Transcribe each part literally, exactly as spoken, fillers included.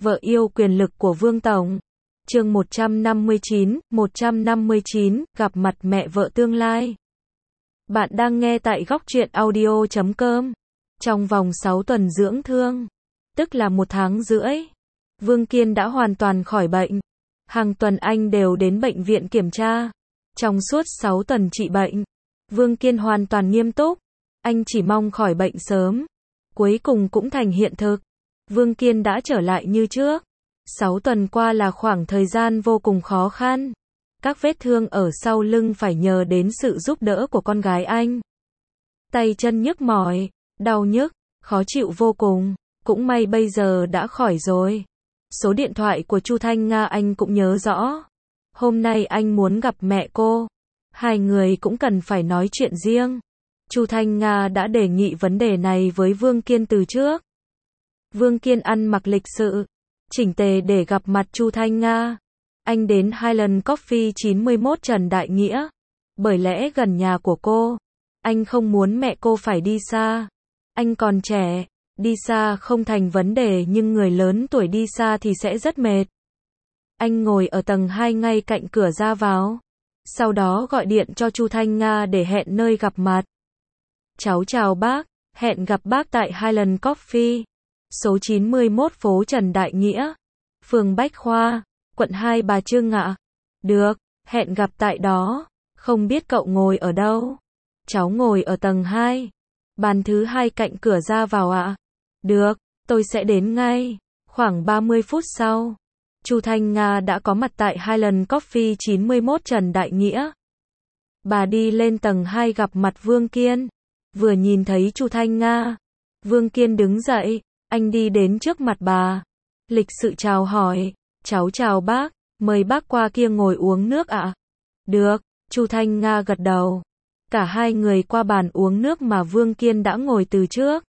Vợ yêu quyền lực của Vương Tổng. Chương một trăm năm mươi chín, một trăm năm mươi chín, gặp mặt mẹ vợ tương lai. Bạn đang nghe tại góc truyện audio chấm com. Trong vòng sáu tuần dưỡng thương, tức là một tháng rưỡi, Vương Kiên đã hoàn toàn khỏi bệnh. Hàng tuần anh đều đến bệnh viện kiểm tra. Trong suốt sáu tuần trị bệnh, Vương Kiên hoàn toàn nghiêm túc. Anh chỉ mong khỏi bệnh sớm. Cuối cùng cũng thành hiện thực. Vương Kiên đã trở lại như trước. Sáu tuần qua là khoảng thời gian vô cùng khó khăn. Các vết thương ở sau lưng phải nhờ đến sự giúp đỡ của con gái anh. Tay chân nhức mỏi, đau nhức, khó chịu vô cùng. Cũng may bây giờ đã khỏi rồi. Số điện thoại của Chu Thanh Nga anh cũng nhớ rõ. Hôm nay anh muốn gặp mẹ cô. Hai người cũng cần phải nói chuyện riêng. Chu Thanh Nga đã đề nghị vấn đề này với Vương Kiên từ trước. Vương Kiên ăn mặc lịch sự, chỉnh tề để gặp mặt Chu Thanh Nga. Anh đến Highland Coffee chín mươi mốt Trần Đại Nghĩa, bởi lẽ gần nhà của cô. Anh không muốn mẹ cô phải đi xa. Anh còn trẻ, đi xa không thành vấn đề, nhưng người lớn tuổi đi xa thì sẽ rất mệt. Anh ngồi ở tầng hai ngay cạnh cửa ra vào. Sau đó gọi điện cho Chu Thanh Nga để hẹn nơi gặp mặt. Cháu chào bác, hẹn gặp bác tại Highland Coffee, số chín mươi mốt phố Trần Đại Nghĩa, phường Bách Khoa, quận hai Bà Trưng ạ. Được, hẹn gặp tại đó. Không biết cậu ngồi ở đâu? Cháu ngồi ở tầng hai, bàn thứ hai cạnh cửa ra vào ạ. Được, tôi sẽ đến ngay. Khoảng ba mươi phút sau, Chu Thanh Nga đã có mặt tại Highland Coffee chín mươi mốt Trần Đại Nghĩa. Bà đi lên tầng hai gặp mặt Vương Kiên. Vừa nhìn thấy Chu Thanh Nga, Vương Kiên đứng dậy, anh đi đến trước mặt bà. Lịch sự chào hỏi, cháu chào bác, mời bác qua kia ngồi uống nước ạ. Được, Chu Thanh Nga gật đầu. Cả hai người qua bàn uống nước mà Vương Kiên đã ngồi từ trước.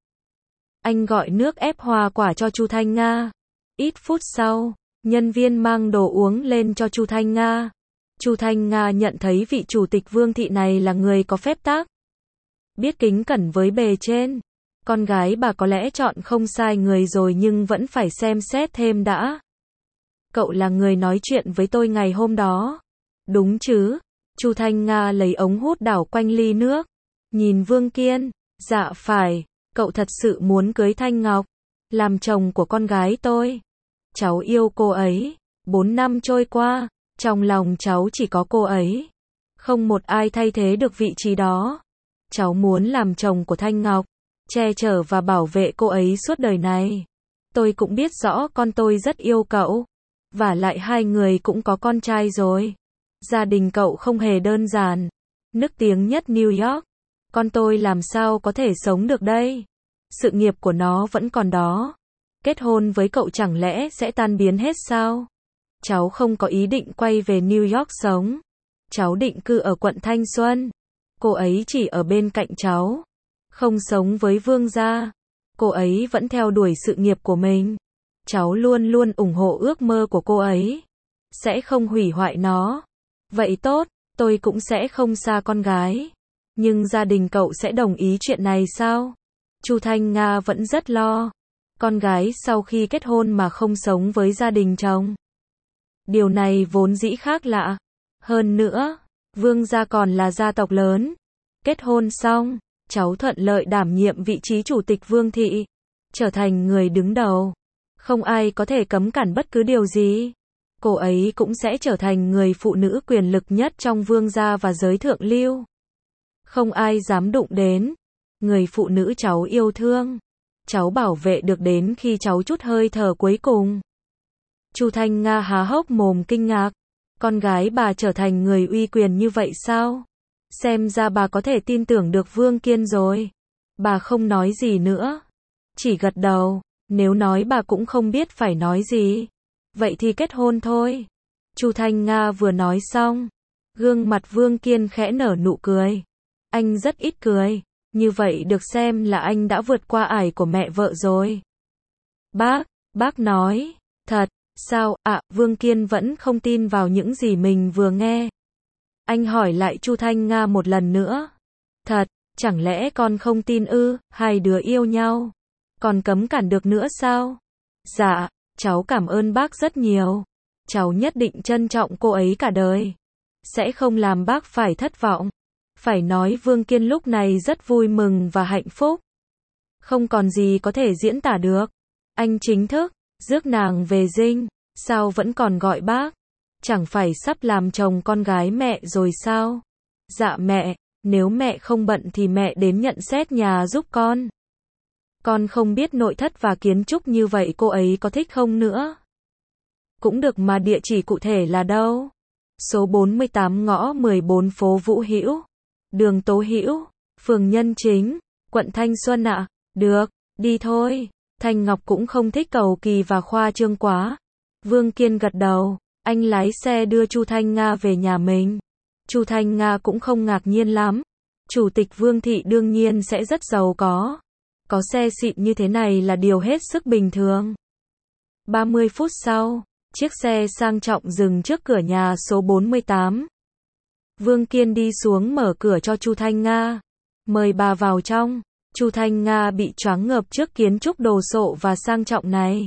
Anh gọi nước ép hoa quả cho Chu Thanh Nga. Ít phút sau, nhân viên mang đồ uống lên cho Chu Thanh Nga. Chu Thanh Nga nhận thấy vị chủ tịch Vương thị này là người có phép tắc, biết kính cẩn với bề trên. Con gái bà có lẽ chọn không sai người rồi, nhưng vẫn phải xem xét thêm đã. Cậu là người nói chuyện với tôi ngày hôm đó, đúng chứ? Chu Thanh Nga lấy ống hút đảo quanh ly nước. Nhìn Vương Kiên, dạ phải, cậu thật sự muốn cưới Thanh Ngọc, làm chồng của con gái tôi. Cháu yêu cô ấy. Bốn năm trôi qua, trong lòng cháu chỉ có cô ấy. Không một ai thay thế được vị trí đó. Cháu muốn làm chồng của Thanh Ngọc, che chở và bảo vệ cô ấy suốt đời này. Tôi cũng biết rõ con tôi rất yêu cậu. Vả lại hai người cũng có con trai rồi. Gia đình cậu không hề đơn giản, nức tiếng nhất New York. Con tôi làm sao có thể sống được đây? Sự nghiệp của nó vẫn còn đó. Kết hôn với cậu chẳng lẽ sẽ tan biến hết sao? Cháu không có ý định quay về New York sống. Cháu định cư ở quận Thanh Xuân. Cô ấy chỉ ở bên cạnh cháu, không sống với Vương gia. Cô ấy vẫn theo đuổi sự nghiệp của mình. Cháu luôn luôn ủng hộ ước mơ của cô ấy, sẽ không hủy hoại nó. Vậy tốt, tôi cũng sẽ không xa con gái. Nhưng gia đình cậu sẽ đồng ý chuyện này sao? Chu Thanh Nga vẫn rất lo. Con gái sau khi kết hôn mà không sống với gia đình chồng. Điều này vốn dĩ khác lạ. Hơn nữa, Vương gia còn là gia tộc lớn. Kết hôn xong, cháu thuận lợi đảm nhiệm vị trí chủ tịch Vương thị, trở thành người đứng đầu. Không ai có thể cấm cản bất cứ điều gì. Cô ấy cũng sẽ trở thành người phụ nữ quyền lực nhất trong Vương gia và giới thượng lưu. Không ai dám đụng đến. Người phụ nữ cháu yêu thương, cháu bảo vệ được đến khi cháu chút hơi thở cuối cùng. Chu Thanh Nga há hốc mồm kinh ngạc. Con gái bà trở thành người uy quyền như vậy sao? Xem ra bà có thể tin tưởng được Vương Kiên rồi. Bà không nói gì nữa, chỉ gật đầu. Nếu nói bà cũng không biết phải nói gì. Vậy thì kết hôn thôi. Chu Thanh Nga vừa nói xong, gương mặt Vương Kiên khẽ nở nụ cười. Anh rất ít cười, như vậy được xem là anh đã vượt qua ải của mẹ vợ rồi. Bác, bác nói, thật, sao ạ? À, Vương Kiên vẫn không tin vào những gì mình vừa nghe. Anh hỏi lại Chu Thanh Nga một lần nữa. Thật, chẳng lẽ con không tin ư? Hai đứa yêu nhau, còn cấm cản được nữa sao? Dạ, Cháu cảm ơn bác rất nhiều. Cháu nhất định trân trọng cô ấy cả đời. Sẽ không làm bác phải thất vọng. Phải nói Vương Kiên lúc này rất vui mừng và hạnh phúc. Không còn gì có thể diễn tả được. Anh chính thức rước nàng về dinh. Sao vẫn còn gọi bác? Chẳng phải sắp làm chồng con gái mẹ rồi sao? Dạ mẹ, nếu mẹ không bận thì mẹ đến nhận xét nhà giúp con. Con không biết nội thất và kiến trúc như vậy cô ấy có thích không nữa. Cũng được mà địa chỉ cụ thể là đâu? Số bốn mươi tám ngõ mười bốn phố Vũ Hữu, đường Tố Hữu, phường Nhân Chính, quận Thanh Xuân ạ. À? Được, đi thôi. Thanh Ngọc cũng không thích cầu kỳ và khoa trương quá. Vương Kiên gật đầu, anh lái xe đưa Chu Thanh Nga về nhà mình. Chu Thanh Nga cũng không ngạc nhiên lắm. Chủ tịch Vương thị đương nhiên sẽ rất giàu có. Có xe xịn như thế này là điều hết sức bình thường. ba mươi phút sau, chiếc xe sang trọng dừng trước cửa nhà số bốn mươi tám. Vương Kiên đi xuống mở cửa cho Chu Thanh Nga. Mời bà vào trong. Chu Thanh Nga bị choáng ngợp trước kiến trúc đồ sộ và sang trọng này.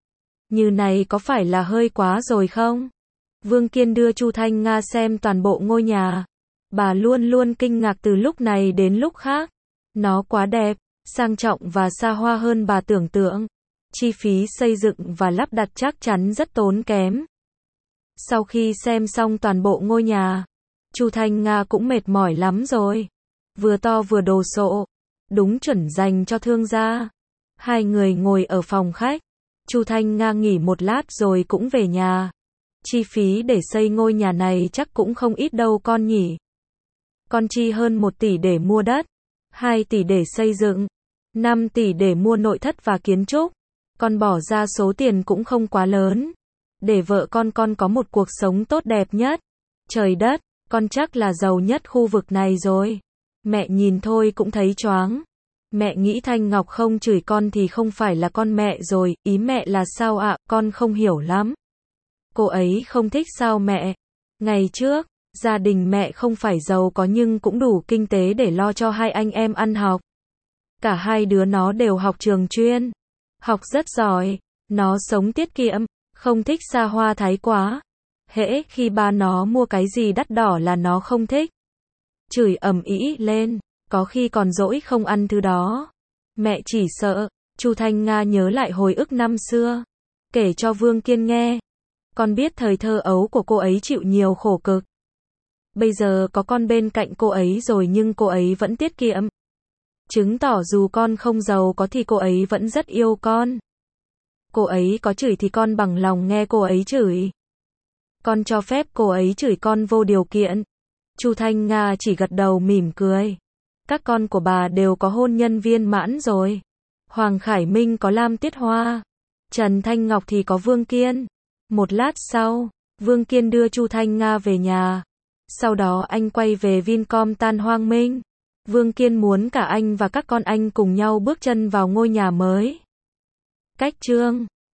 Như này có phải là hơi quá rồi không? Vương Kiên đưa Chu Thanh Nga xem toàn bộ ngôi nhà. Bà luôn luôn kinh ngạc từ lúc này đến lúc khác. Nó quá đẹp, sang trọng và xa hoa hơn bà tưởng tượng. Chi phí xây dựng và lắp đặt chắc chắn rất tốn kém. Sau khi xem xong toàn bộ ngôi nhà, Chu Thanh Nga cũng mệt mỏi lắm rồi. Vừa to vừa đồ sộ, đúng chuẩn dành cho thương gia. Hai người ngồi ở phòng khách. Chu Thanh Nga nghỉ một lát rồi cũng về nhà. Chi phí để xây ngôi nhà này chắc cũng không ít đâu con nhỉ. Con chi hơn một tỷ để mua đất, hai tỷ để xây dựng, năm tỷ để mua nội thất và kiến trúc. Con bỏ ra số tiền cũng không quá lớn. Để vợ con con có một cuộc sống tốt đẹp nhất. Trời đất, con chắc là giàu nhất khu vực này rồi. Mẹ nhìn thôi cũng thấy choáng. Mẹ nghĩ Thanh Ngọc không chửi con thì không phải là con mẹ rồi, ý mẹ là sao ạ, à? Con không hiểu lắm. Cô ấy không thích sao mẹ? Ngày trước, gia đình mẹ không phải giàu có nhưng cũng đủ kinh tế để lo cho hai anh em ăn học. Cả hai đứa nó đều học trường chuyên. Học rất giỏi. Nó sống tiết kiệm, không thích xa hoa thái quá. Hễ khi ba nó mua cái gì đắt đỏ là nó không thích. Chửi ầm ĩ lên, có khi còn dỗi không ăn thứ đó. Mẹ chỉ sợ. Chu Thanh Nga nhớ lại hồi ức năm xưa, kể cho Vương Kiên nghe. Con biết thời thơ ấu của cô ấy chịu nhiều khổ cực. Bây giờ có con bên cạnh cô ấy rồi nhưng cô ấy vẫn tiết kiệm. Chứng tỏ dù con không giàu có thì cô ấy vẫn rất yêu con. Cô ấy có chửi thì con bằng lòng nghe cô ấy chửi. Con cho phép cô ấy chửi con vô điều kiện. Chu Thanh Nga chỉ gật đầu mỉm cười. Các con của bà đều có hôn nhân viên mãn rồi. Hoàng Khải Minh có Lam Tiết Hoa. Trần Thanh Ngọc thì có Vương Kiên. Một lát sau, Vương Kiên đưa Chu Thanh Nga về nhà. Sau đó anh quay về Vincom Tan Hoang Minh. Vương Kiên muốn cả anh và các con anh cùng nhau bước chân vào ngôi nhà mới. Cách chương